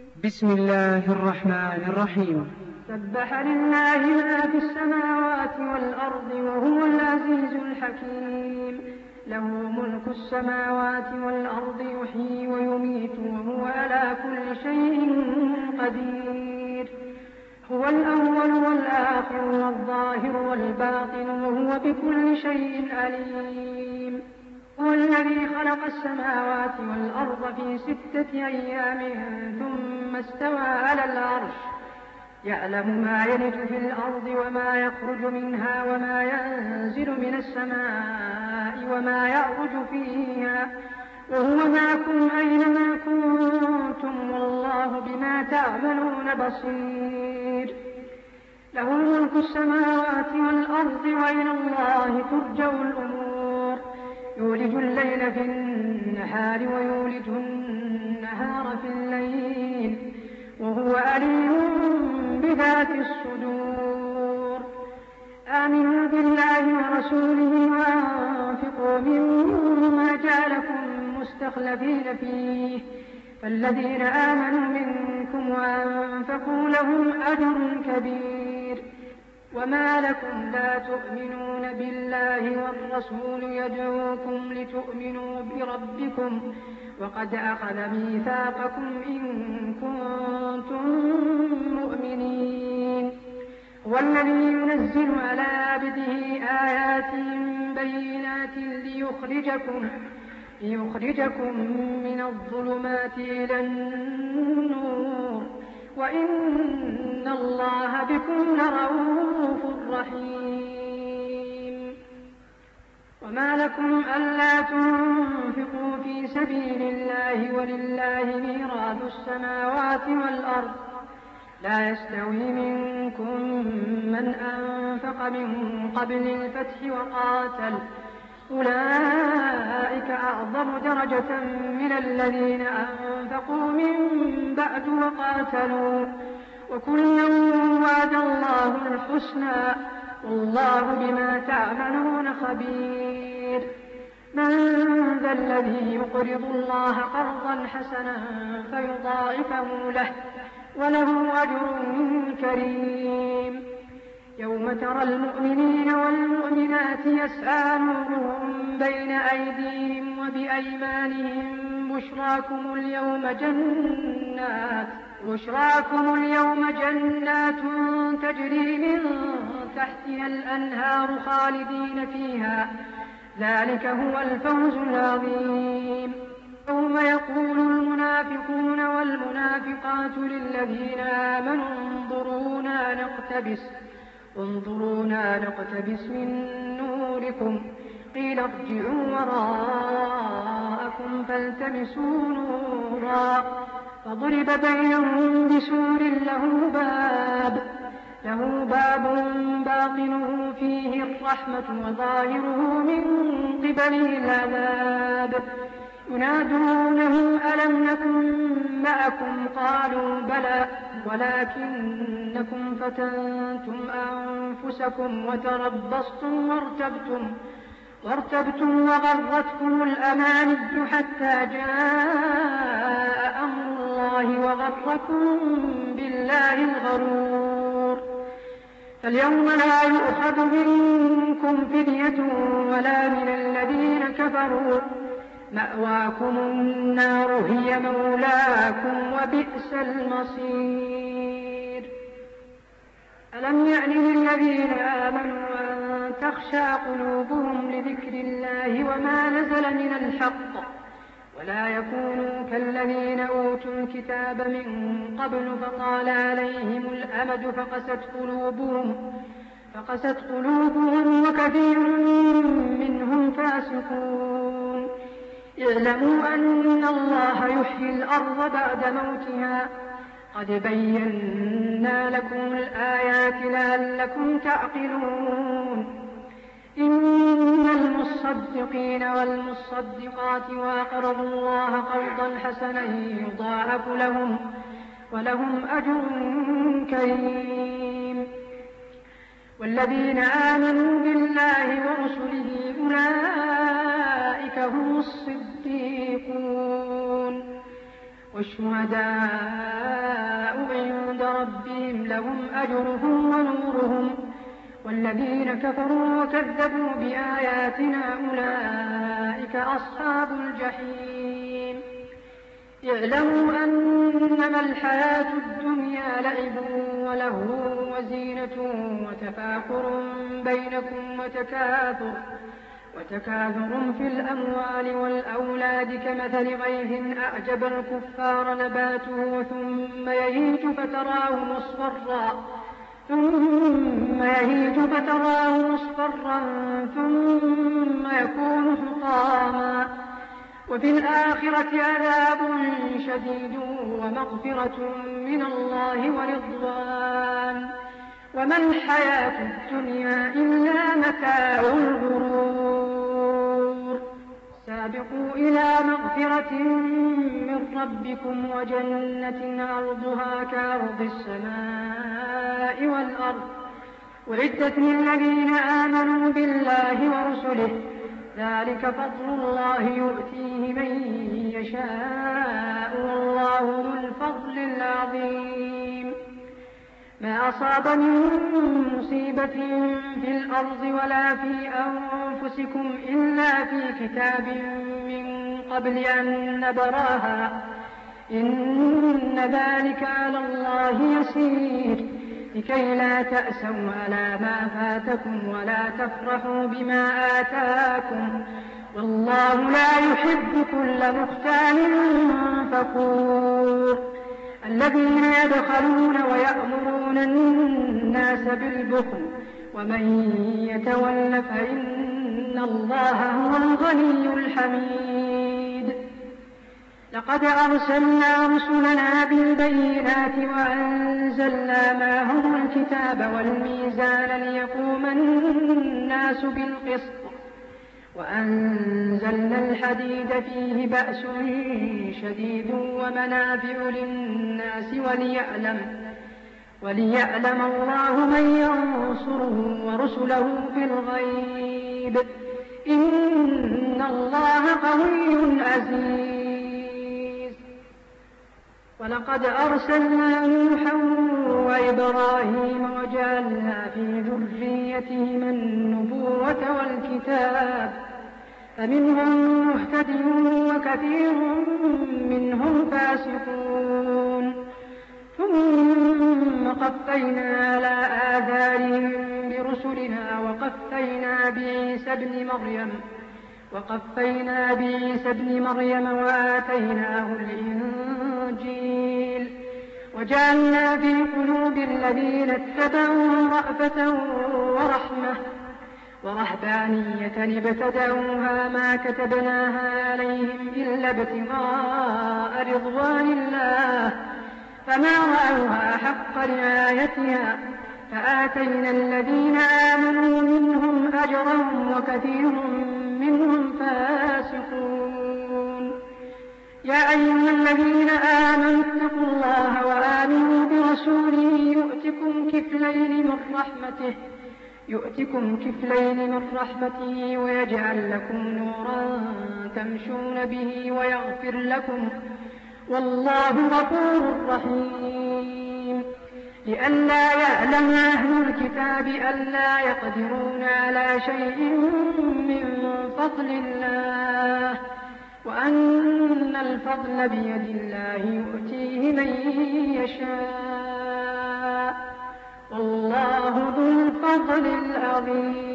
بسم الله الرحمن الرحيم. سبح لله ما في السماوات والأرض وهو العزيز الحكيم. له ملك السماوات والأرض يحيي ويميت وهو على كل شيء قدير. هو الأول والآخر والظاهر والباطن وهو بكل شيء عليم. هو الذي خلق السماوات والأرض في 6 أيام ثم استوى على العرش يعلم ما يلج في الأرض وما يخرج منها وما ينزل من السماء وما يعرج فيها وهو معكم أينما كنتم والله بما تعملون بصير. له ملك السماوات والأرض وإلى الله ترجع الأمور. يولج الليل في النهار ويولج النهار في الليل وهو عليم بذات الصدور. آمنوا بالله ورسوله وأنفقوا مما جعلكم مستخلفين فيه فالذين آمنوا منكم وأنفقوا لهم أجر كبير. وما لكم لا تؤمنون بالله والرسول يدعوكم لتؤمنوا بربكم وقد أخذ ميثاقكم إن كنتم مؤمنين. هو الذي ينزل على عبده آيات بينات ليخرجكم من الظلمات إلى النور وإن الله بكم لرءوف رحيم. وما لكم ألا تنفقوا في سبيل الله ولله ميراث السماوات والأرض لا يستوي منكم من أنفق من قبل الفتح وقاتل أولئك أعظم درجة من الذين أنفقوا من بعد وقاتلوا وكلا وعد الله الحسنى والله بما تعملون خبير. من ذا الذي يقرض الله قرضا حسنا فيضاعفه له وله أجر كريم. يوم ترى المؤمنين والمؤمنات يسعى نورهم بين أيديهم وبأيمانهم بشراكم اليوم جنات تجري من تحتها الأنهار خالدين فيها ذلك هو الفوز العظيم. يوم يقول المنافقون والمنافقات للذين آمنوا انظرونا نقتبس من نوركم قيل ارجعوا وراءكم فالتمسوا نورا فضرب بينهم بسور له باب باطنه فيه الرحمة وظاهره من قبله العذاب. ينادونهم ألم نكن معكم قالوا بلى ولكنكم فتنتم أنفسكم وتربصتم وارتبتم وغرتكم الأماني حتى جاء أمر الله وغركم بالله الغرور. فاليوم لا يؤخذ منكم فدية ولا من الذين كفروا مأواكم النار هي مولاكم وبئس المصير. ألم يعن للذين آمنوا أن تخشع قلوبهم لذكر الله وما نزل من الحق ولا يكونوا كالذين أوتوا الكتاب من قبل فطال عليهم الأمد فقست قلوبهم وكثير منهم فاسقون. اعلموا أن الله يحيي الأرض بعد موتها قد بينا لكم الآيات لعلكم تعقلون. إن المصدقين والمصدقات وأقرضوا الله قرضا حسنا يضاعف لهم ولهم أجر كريم. والذين آمنوا بالله ورسله أولئك هم الصديقون والشهداء ربهم لهم أجرهم ونورهم، والذين كفروا وكذبوا بآياتنا أولئك أصحاب الجحيم. اعلموا أنما الحياة الدنيا لعب ولهو وزينة وتفاخر بينكم وتكاثر في الأموال والأولاد كمثل غيث أعجب الكفار نباته ثم يهيج فتراه مصفرا ثم يكون حطاما، وفي الآخرة عذاب شديد ومغفرة من الله ورضوان، وما الحياة الدنيا إلا متاع الغرور. سابقوا إلى مغفرة من ربكم وجنة عرضها كعرض السماء والأرض أعدت للذين آمنوا بالله ورسله، ذلك فضل الله يؤتيه من يشاء والله ذو الفضل العظيم. ما أصاب من مصيبة في الأرض ولا في أنفسكم إلا في كتاب من قبل أن نبراها، إن ذلك على الله يسير، لكي لا تأسوا على ما فاتكم ولا تفرحوا بما آتاكم، والله لا يحب كل مختال فخور. الذين يبخلون ويأمرون الناس بالبخل ومن يتول فإن الله هو الغني الحميد. لقد أرسلنا رسلنا بالبينات وأنزلنا معهم الكتاب والميزان ليقوم الناس بالقسط، وأنزلنا الحديد فيه بأس شديد ومنافع للناس وليعلم الله من ينصره ورسله بالغيب، إن الله قوي عزيز. ولقد أرسلنا نوحا وإبراهيم وجعلنا في ذريتهما النبوة والكتاب، فمنهم مهتد وكثير منهم فاسقون، ثم قفينا على آثارهم برسلنا وقفينا بعيسى ابن مريم وآتيناه الإنجيل، وجعلنا في قلوب الذين اتبعوه رأفة ورحمة ورهبانية ابتدعوها ما كتبناها عليهم إلا ابتغاء رضوان الله، فما رأوها حق رعايتها، فآتينا الذين آمنوا منهم أجرهم وكثير منهم فاسقون. يا أيها الذين آمنوا اتقوا الله وآمنوا برسوله يؤتكم كفلين من رحمته ويجعل لكم نورا تمشون به ويغفر لكم، والله غفور رحيم. لئلا يعلم أهل الكتاب ألا يقدرون على شيء من فضل الله، وأن الفضل بيد الله يؤتيه من يشاء، والله ذو الفضل العظيم.